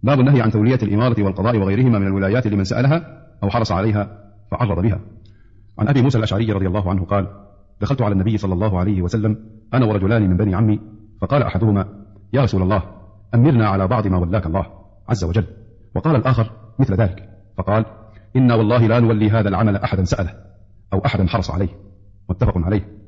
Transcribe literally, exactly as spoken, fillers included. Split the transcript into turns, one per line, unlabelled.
باب النهي عن تولية الإمارة والقضاء وغيرهما من الولايات لمن سألها أو حرص عليها فعرض بها. عن أبي موسى الأشعري رضي الله عنه قال: دخلت على النبي صلى الله عليه وسلم أنا ورجلان من بني عمي، فقال أحدهما: يا رسول الله، أمرنا على بعض ما ولاك الله عز وجل. وقال الآخر مثل ذلك، فقال: إنا والله لا نولي هذا العمل أحدا سأله أو أحدا حرص عليه. متفق عليه.